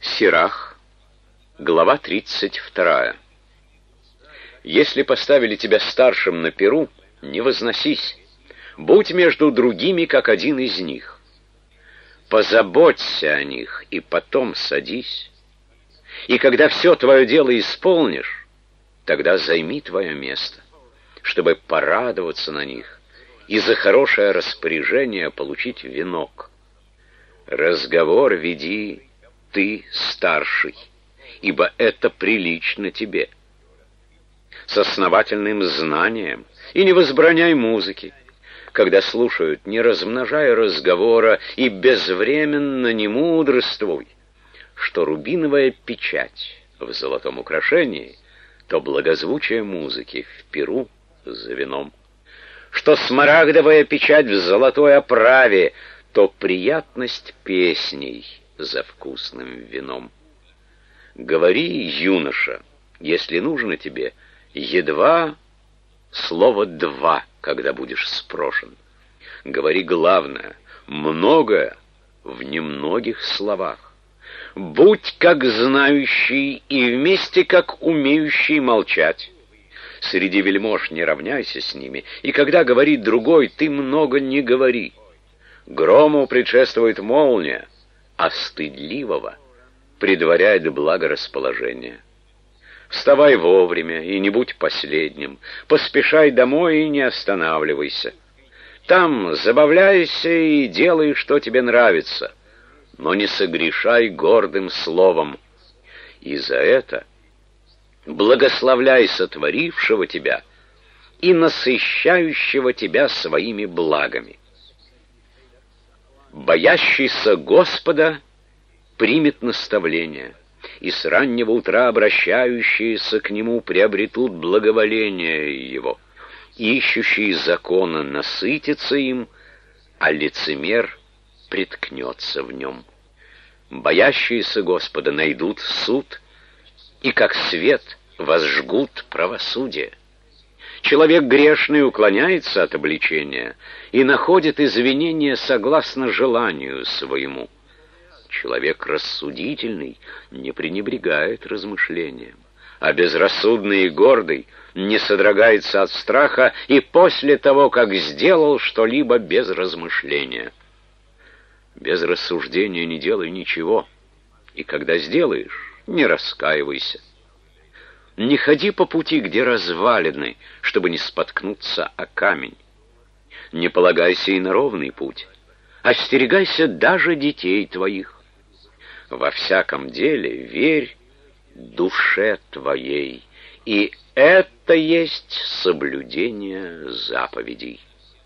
Сирах, глава 32. Если поставили тебя старшим на перу, не возносись, будь между другими, как один из них. Позаботься о них, и потом садись. И когда все твое дело исполнишь, тогда займи твое место, чтобы порадоваться на них и за хорошее распоряжение получить венок. Разговор веди ты, старший, ибо это прилично тебе. С основательным знанием, и не возбраняй музыки. Когда слушают, не размножай разговора, и безвременно не мудрствуй, что рубиновая печать в золотом украшении, то благозвучие музыки в пиру за вином. Что смарагдовая печать в золотой оправе, то приятность песней за вкусным вином. Говори, юноша, если нужно тебе, едва слово «два», когда будешь спрошен. Говори главное, многое в немногих словах. Будь как знающий и вместе как умеющий молчать. Среди вельмож не равняйся с ними, и когда говорит другой, ты много не говори. Грому предшествует молния, а стыдливого предваряет благорасположение. Вставай вовремя и не будь последним, поспешай домой и не останавливайся. Там забавляйся и делай, что тебе нравится, но не согрешай гордым словом. И за это благословляй сотворившего тебя и насыщающего тебя своими благами. Боящийся Господа примет наставление, и с раннего утра обращающиеся к Нему приобретут благоволение Его. Ищущий закона насытится им, а лицемер приткнется в нем. Боящиеся Господа найдут суд, и как свет возжгут правосудие. Человек грешный уклоняется от обличения и находит извинения согласно желанию своему. Человек рассудительный не пренебрегает размышлением, а безрассудный и гордый не содрогается от страха и после того, как сделал что-либо без размышления. Без рассуждения не делай ничего, и когда сделаешь, не раскаивайся. Не ходи по пути, где развалины, чтобы не споткнуться о камень. Не полагайся и на ровный путь. Остерегайся даже детей твоих. Во всяком деле верь душе твоей, и это есть соблюдение заповедей.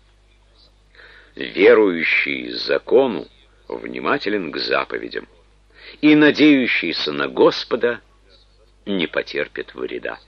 Верующий закону внимателен к заповедям, и надеющийся на Господа не потерпит вреда.